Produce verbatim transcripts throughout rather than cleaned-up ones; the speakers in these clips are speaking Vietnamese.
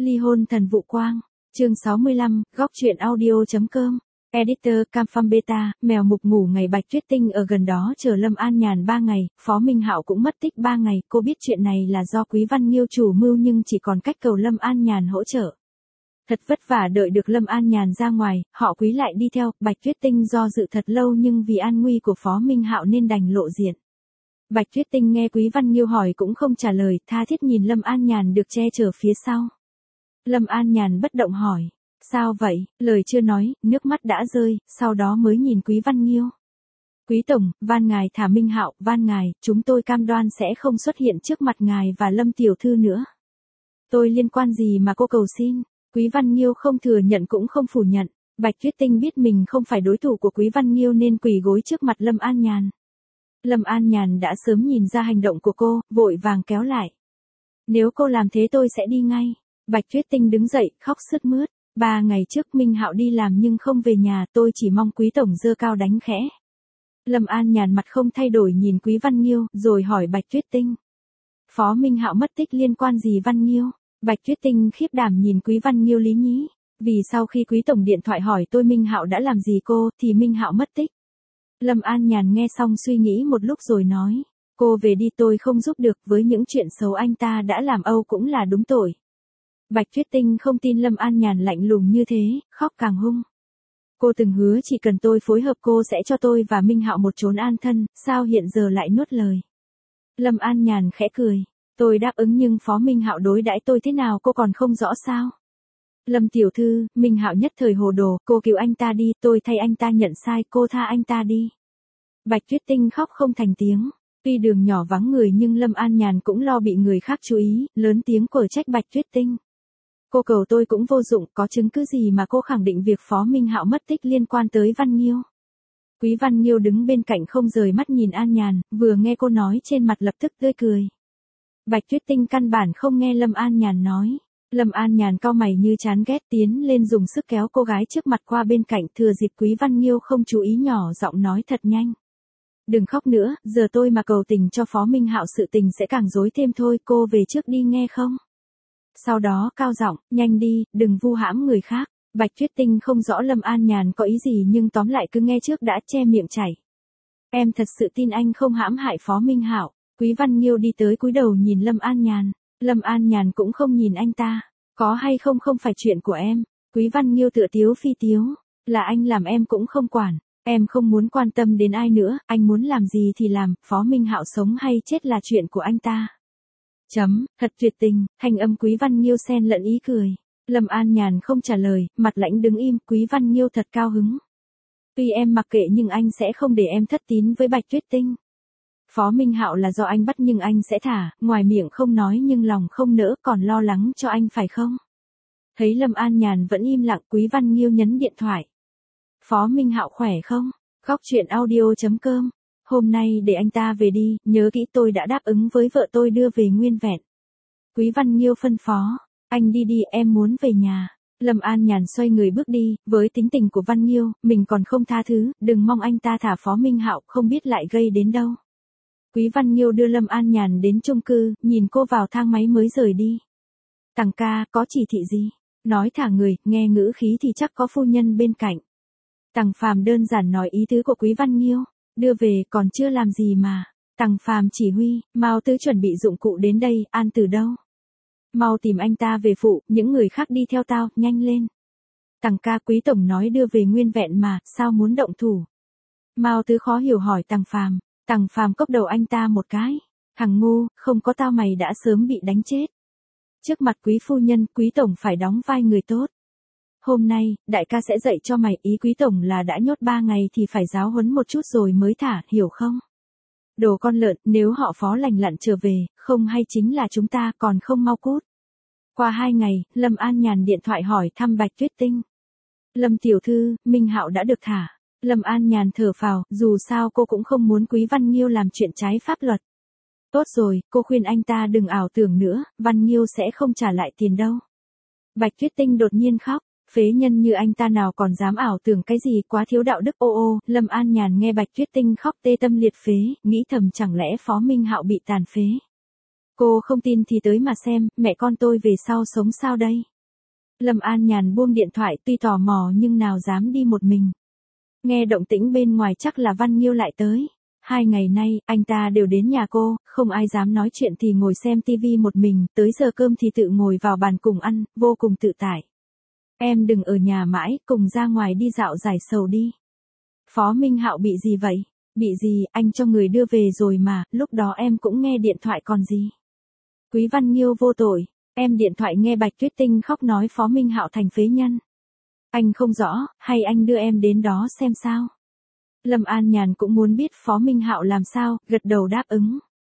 Ly hôn thần vụ quang. Chương sáu mươi lăm, góc truyện audio chấm com. Editor Cam Pham Beta, mèo mục ngủ ngày Bạch Tuyết Tinh ở gần đó chờ Lâm An Nhàn ba ngày, Phó Minh Hạo cũng mất tích ba ngày, cô biết chuyện này là do Quý Văn Nghiêu chủ mưu nhưng chỉ còn cách cầu Lâm An Nhàn hỗ trợ. Thật vất vả đợi được Lâm An Nhàn ra ngoài, họ Quý lại đi theo, Bạch Tuyết Tinh do dự thật lâu nhưng vì an nguy của Phó Minh Hạo nên đành lộ diện. Bạch Tuyết Tinh nghe Quý Văn Nghiêu hỏi cũng không trả lời, tha thiết nhìn Lâm An Nhàn được che chở phía sau. Lâm An Nhàn bất động hỏi, sao vậy, lời chưa nói, nước mắt đã rơi, sau đó mới nhìn Quý Văn Nghiêu. Quý Tổng, van ngài thả Minh Hạo, van ngài, chúng tôi cam đoan sẽ không xuất hiện trước mặt ngài và Lâm Tiểu Thư nữa. Tôi liên quan gì mà cô cầu xin? Quý Văn Nghiêu không thừa nhận cũng không phủ nhận. Bạch Tuyết Tinh biết mình không phải đối thủ của Quý Văn Nghiêu nên quỳ gối trước mặt Lâm An Nhàn. Lâm An Nhàn đã sớm nhìn ra hành động của cô, vội vàng kéo lại. Nếu cô làm thế tôi sẽ đi ngay. Bạch Tuyết Tinh đứng dậy, khóc sướt mướt. Ba ngày trước Minh Hạo đi làm nhưng không về nhà, tôi chỉ mong Quý Tổng giơ cao đánh khẽ. Lâm An Nhàn mặt không thay đổi nhìn Quý Văn Nghiêu, rồi hỏi Bạch Tuyết Tinh. Phó Minh Hạo mất tích liên quan gì Văn Nghiêu? Bạch Tuyết Tinh khiếp đảm nhìn Quý Văn Nghiêu lý nhí. Vì sau khi Quý Tổng điện thoại hỏi tôi Minh Hạo đã làm gì cô, thì Minh Hạo mất tích. Lâm An Nhàn nghe xong suy nghĩ một lúc rồi nói. Cô về đi, tôi không giúp được, với những chuyện xấu anh ta đã làm Âu cũng là đúng tội. Bạch Tuyết Tinh không tin Lâm An Nhàn lạnh lùng như thế, khóc càng hung. Cô từng hứa chỉ cần tôi phối hợp cô sẽ cho tôi và Minh Hạo một chốn an thân, sao hiện giờ lại nuốt lời? Lâm An Nhàn khẽ cười. Tôi đáp ứng nhưng Phó Minh Hạo đối đãi tôi thế nào cô còn không rõ sao? Lâm Tiểu Thư, Minh Hạo nhất thời hồ đồ, cô cứu anh ta đi, tôi thay anh ta nhận sai, cô tha anh ta đi. Bạch Tuyết Tinh khóc không thành tiếng. Tuy đường nhỏ vắng người nhưng Lâm An Nhàn cũng lo bị người khác chú ý, lớn tiếng quở trách Bạch Tuyết Tinh. Cô cầu tôi cũng vô dụng, có chứng cứ gì mà cô khẳng định việc Phó Minh Hạo mất tích liên quan tới Văn Nghiêu? Quý Văn Nghiêu đứng bên cạnh không rời mắt nhìn An Nhàn, vừa nghe cô nói trên mặt lập tức tươi cười. Bạch Tuyết Tinh căn bản không nghe Lâm An Nhàn nói. Lâm An Nhàn cau mày như chán ghét, tiến lên dùng sức kéo cô gái trước mặt qua bên cạnh, thừa dịp Quý Văn Nghiêu không chú ý nhỏ giọng nói thật nhanh. Đừng khóc nữa, giờ tôi mà cầu tình cho Phó Minh Hạo sự tình sẽ càng rối thêm thôi, cô về trước đi nghe không? Sau đó cao giọng, nhanh đi, đừng vu hãm người khác. Bạch Tuyết Tinh không rõ Lâm An Nhàn có ý gì nhưng tóm lại cứ nghe trước đã, che miệng chảy. Em thật sự tin anh không hãm hại Phó Minh Hạo. Quý Văn Nghiêu đi tới cúi đầu nhìn Lâm An Nhàn. Lâm An Nhàn cũng không nhìn anh ta. Có hay không không phải chuyện của em. Quý Văn Nghiêu tựa tiếu phi tiếu. Là anh làm em cũng không quản. Em không muốn quan tâm đến ai nữa, anh muốn làm gì thì làm, Phó Minh Hạo sống hay chết là chuyện của anh ta. Chấm, thật tuyệt tình, thanh âm Quý Văn Nghiêu xen lẫn ý cười. Lâm An Nhàn không trả lời, mặt lãnh đứng im, Quý Văn Nghiêu thật cao hứng. Tuy em mặc kệ nhưng anh sẽ không để em thất tín với Bạch Tuyết Tinh. Phó Minh Hạo là do anh bắt nhưng anh sẽ thả, ngoài miệng không nói nhưng lòng không nỡ, còn lo lắng cho anh phải không? Thấy Lâm An Nhàn vẫn im lặng, Quý Văn Nghiêu nhấn điện thoại. Phó Minh Hạo khỏe không? Góc truyện audio chấm com. Hôm nay để anh ta về đi, nhớ kỹ tôi đã đáp ứng với vợ tôi đưa về nguyên vẹn. Quý Văn Nghiêu phân phó. Anh đi đi, em muốn về nhà. Lâm An Nhàn xoay người bước đi, với tính tình của Văn Nghiêu, mình còn không tha thứ, đừng mong anh ta thả Phó Minh Hạo, không biết lại gây đến đâu. Quý Văn Nghiêu đưa Lâm An Nhàn đến chung cư, nhìn cô vào thang máy mới rời đi. Tằng ca, có chỉ thị gì? Nói thả người, nghe ngữ khí thì chắc có phu nhân bên cạnh. Tằng Phàm đơn giản nói ý tứ của Quý Văn Nghiêu, đưa về còn chưa làm gì mà. Tằng Phàm chỉ huy, mau tứ chuẩn bị dụng cụ đến đây, An từ đâu? Mau tìm anh ta về phụ, những người khác đi theo tao, nhanh lên. Tằng ca, Quý Tổng nói đưa về nguyên vẹn mà, sao muốn động thủ? Mao Tứ khó hiểu hỏi Tằng Phàm. Tằng Phàm cốc đầu anh ta một cái. Thằng ngu, không có tao mày đã sớm bị đánh chết. Trước mặt Quý Phu Nhân, Quý Tổng phải đóng vai người tốt. Hôm nay, đại ca sẽ dạy cho mày, ý Quý Tổng là đã nhốt ba ngày thì phải giáo huấn một chút rồi mới thả, hiểu không? Đồ con lợn, nếu họ Phó lành lặn trở về, không hay chính là chúng ta còn không mau cút. Qua hai ngày, Lâm An Nhàn điện thoại hỏi thăm Bạch Tuyết Tinh. Lâm Tiểu Thư, Minh Hạo đã được thả. Lâm An Nhàn thở phào, dù sao cô cũng không muốn Quý Văn Nghiêu làm chuyện trái pháp luật. Tốt rồi, cô khuyên anh ta đừng ảo tưởng nữa, Văn Nghiêu sẽ không trả lại tiền đâu. Bạch Tuyết Tinh đột nhiên khóc, phế nhân như anh ta nào còn dám ảo tưởng cái gì, quá thiếu đạo đức. Ô ô, Lâm An Nhàn nghe Bạch Tuyết Tinh khóc tê tâm liệt phế, nghĩ thầm chẳng lẽ Phó Minh Hạo bị tàn phế. Cô không tin thì tới mà xem, mẹ con tôi về sau sống sao đây? Lâm An Nhàn buông điện thoại tuy tò mò nhưng nào dám đi một mình. Nghe động tĩnh bên ngoài chắc là Văn Nghiêu lại tới. Hai ngày nay, anh ta đều đến nhà cô, không ai dám nói chuyện thì ngồi xem tivi một mình, tới giờ cơm thì tự ngồi vào bàn cùng ăn, vô cùng tự tại. Em đừng ở nhà mãi, cùng ra ngoài đi dạo giải sầu đi. Phó Minh Hạo bị gì vậy? Bị gì, anh cho người đưa về rồi mà, lúc đó em cũng nghe điện thoại còn gì. Quý Văn Nghiêu vô tội, em điện thoại nghe Bạch Tuyết Tinh khóc nói Phó Minh Hạo thành phế nhân. Anh không rõ, hay anh đưa em đến đó xem sao? Lâm An Nhàn cũng muốn biết Phó Minh Hạo làm sao, gật đầu đáp ứng.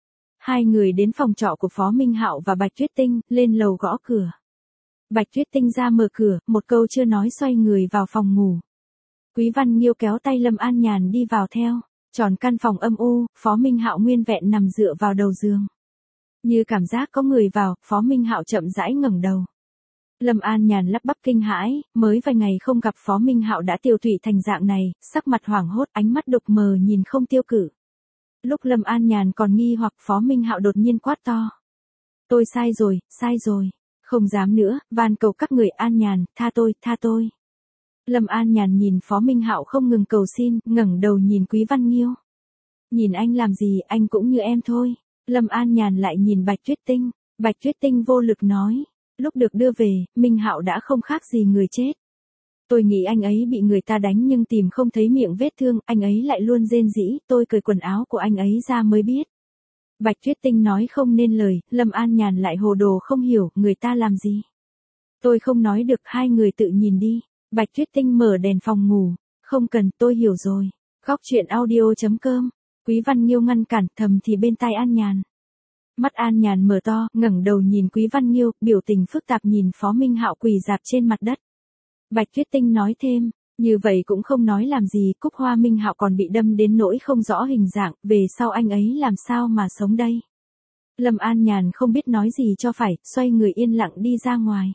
Hai người đến phòng trọ của Phó Minh Hạo và Bạch Tuyết Tinh, lên lầu gõ cửa. Bạch Tuyết Tinh ra mở cửa, một câu chưa nói xoay người vào phòng ngủ. Quý Văn Nghiêu kéo tay Lâm An Nhàn đi vào theo, tròn căn phòng âm u, Phó Minh Hạo nguyên vẹn nằm dựa vào đầu giường. Như cảm giác có người vào, Phó Minh Hạo chậm rãi ngẩng đầu. Lâm An Nhàn lắp bắp kinh hãi, mới vài ngày không gặp Phó Minh Hạo đã tiêu tụy thành dạng này, sắc mặt hoảng hốt, ánh mắt đục mờ nhìn không tiêu cự. Lúc Lâm An Nhàn còn nghi hoặc Phó Minh Hạo đột nhiên quát to. Tôi sai rồi, sai rồi, không dám nữa, van cầu các người. An Nhàn, tha tôi, tha tôi. Lâm An Nhàn nhìn Phó Minh Hạo không ngừng cầu xin, ngẩng đầu nhìn Quý Văn Nghiêu. Nhìn anh làm gì, anh cũng như em thôi. Lâm An Nhàn lại nhìn Bạch Tuyết Tinh, Bạch Tuyết Tinh vô lực nói. Lúc được đưa về, Minh Hạo đã không khác gì người chết. Tôi nghĩ anh ấy bị người ta đánh nhưng tìm không thấy miệng vết thương, anh ấy lại luôn rên rỉ, tôi cởi quần áo của anh ấy ra mới biết. Bạch Tuyết Tinh nói không nên lời, Lâm An Nhàn lại hồ đồ không hiểu, người ta làm gì. Tôi không nói được, hai người tự nhìn đi. Bạch Tuyết Tinh mở đèn phòng ngủ, không cần, tôi hiểu rồi. Góc truyện audio chấm com, Quý Văn Nghiêu ngăn cản, thầm thì bên tai An Nhàn. Mắt An Nhàn mở to, ngẩng đầu nhìn Quý Văn Nghiêu, biểu tình phức tạp nhìn Phó Minh Hạo quỳ rạp trên mặt đất. Bạch Tuyết Tinh nói thêm, như vậy cũng không nói làm gì, Cúc Hoa Minh Hạo còn bị đâm đến nỗi không rõ hình dạng, về sau anh ấy làm sao mà sống đây. Lâm An Nhàn không biết nói gì cho phải, xoay người yên lặng đi ra ngoài.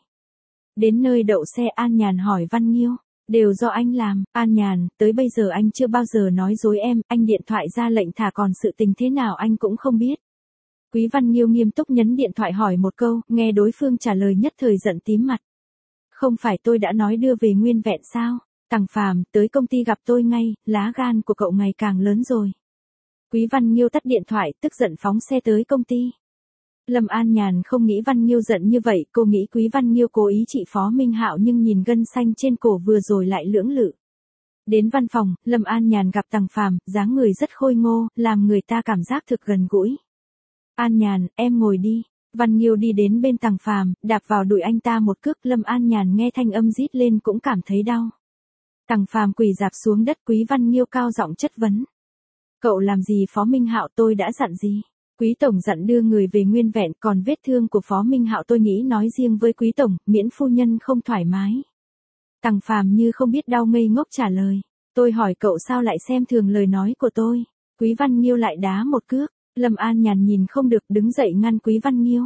Đến nơi đậu xe An Nhàn hỏi Văn Nghiêu, đều do anh làm. An Nhàn, tới bây giờ anh chưa bao giờ nói dối em, anh điện thoại ra lệnh thả còn sự tình thế nào anh cũng không biết. Quý Văn Nghiêu nghiêm túc nhấn điện thoại hỏi một câu, nghe đối phương trả lời nhất thời giận tím mặt. Không phải tôi đã nói đưa về nguyên vẹn sao? Tằng Phàm, tới công ty gặp tôi ngay, lá gan của cậu ngày càng lớn rồi. Quý Văn Nghiêu tắt điện thoại, tức giận phóng xe tới công ty. Lâm An Nhàn không nghĩ Văn Nghiêu giận như vậy, cô nghĩ Quý Văn Nghiêu cố ý trị Phó Minh Hạo nhưng nhìn gân xanh trên cổ vừa rồi lại lưỡng lự. Đến văn phòng, Lâm An Nhàn gặp Tằng Phàm, dáng người rất khôi ngô, làm người ta cảm giác thực gần gũi. An Nhàn, em ngồi đi. Văn Nghiêu đi đến bên Tằng Phàm, đạp vào đùi anh ta một cước, Lâm An Nhàn nghe thanh âm rít lên cũng cảm thấy đau. Tằng Phàm quỳ rạp xuống đất, Quý Văn Nghiêu cao giọng chất vấn. Cậu làm gì Phó Minh Hạo, tôi đã dặn gì? Quý tổng dặn đưa người về nguyên vẹn, còn vết thương của Phó Minh Hạo tôi nghĩ nói riêng với Quý tổng, miễn phu nhân không thoải mái. Tằng Phàm như không biết đau ngây ngốc trả lời. Tôi hỏi cậu sao lại xem thường lời nói của tôi? Quý Văn Nghiêu lại đá một cước. Lâm An Nhàn nhìn không được đứng dậy ngăn Quý Văn Nghiêu.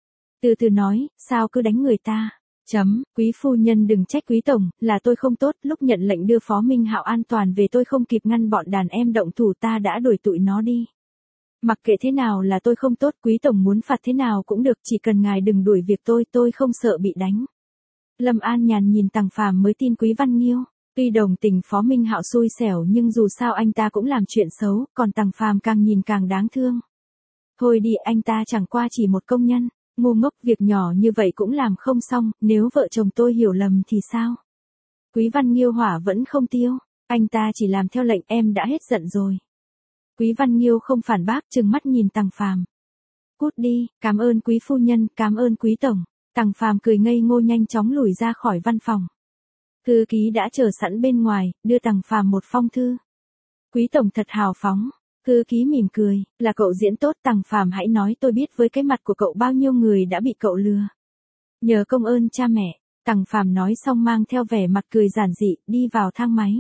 Từ từ nói, sao cứ đánh người ta? Chấm, Quý phu nhân đừng trách Quý tổng, là tôi không tốt, lúc nhận lệnh đưa Phó Minh Hạo an toàn về tôi không kịp ngăn bọn đàn em động thủ ta đã đuổi tụi nó đi. Mặc kệ thế nào là tôi không tốt, Quý tổng muốn phạt thế nào cũng được, chỉ cần ngài đừng đuổi việc tôi, tôi không sợ bị đánh. Lâm An Nhàn nhìn Tằng Phàm mới tin Quý Văn Nghiêu. Tuy đồng tình Phó Minh Hạo xui xẻo nhưng dù sao anh ta cũng làm chuyện xấu, còn Tằng Phàm càng nhìn càng đáng thương. Thôi đi, anh ta chẳng qua chỉ một công nhân, ngu ngốc, việc nhỏ như vậy cũng làm không xong, nếu vợ chồng tôi hiểu lầm thì sao? Quý Văn Nghiêu hỏa vẫn không tiêu, anh ta chỉ làm theo lệnh, em đã hết giận rồi. Quý Văn Nghiêu không phản bác, trừng mắt nhìn Tằng Phàm. Cút đi, cảm ơn Quý phu nhân, cảm ơn Quý tổng. Tằng Phàm cười ngây ngô nhanh chóng lùi ra khỏi văn phòng. Thư ký đã chờ sẵn bên ngoài, đưa Tằng Phàm một phong thư. Quý tổng thật hào phóng. Thư ký mỉm cười, là cậu diễn tốt, Tằng Phàm hãy nói tôi biết với cái mặt của cậu bao nhiêu người đã bị cậu lừa. Nhờ công ơn cha mẹ, Tằng Phàm nói xong mang theo vẻ mặt cười giản dị, đi vào thang máy.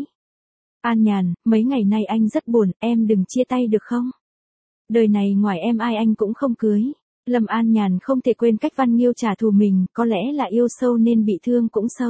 An Nhàn, mấy ngày nay anh rất buồn, em đừng chia tay được không? Đời này ngoài em ai anh cũng không cưới. Lâm An Nhàn không thể quên cách Văn Nghiêu trả thù mình, có lẽ là yêu sâu nên bị thương cũng sâu.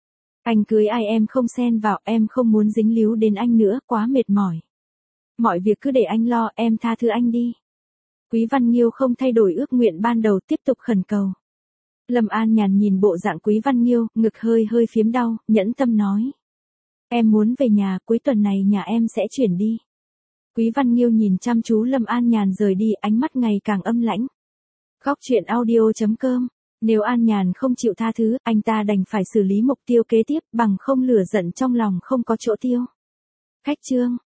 Anh cưới ai em không xen vào, em không muốn dính líu đến anh nữa, quá mệt mỏi. Mọi việc cứ để anh lo, em tha thứ anh đi. Quý Văn Nghiêu không thay đổi ước nguyện ban đầu, tiếp tục khẩn cầu. Lâm An Nhàn nhìn bộ dạng Quý Văn Nghiêu, ngực hơi hơi phiếm đau, nhẫn tâm nói. Em muốn về nhà, cuối tuần này nhà em sẽ chuyển đi. Quý Văn Nghiêu nhìn chăm chú Lâm An Nhàn rời đi, ánh mắt ngày càng âm lãnh. Góc truyện audio chấm com. Nếu An Nhàn không chịu tha thứ, anh ta đành phải xử lý mục tiêu kế tiếp, bằng không lửa giận trong lòng không có chỗ tiêu. Khách trương.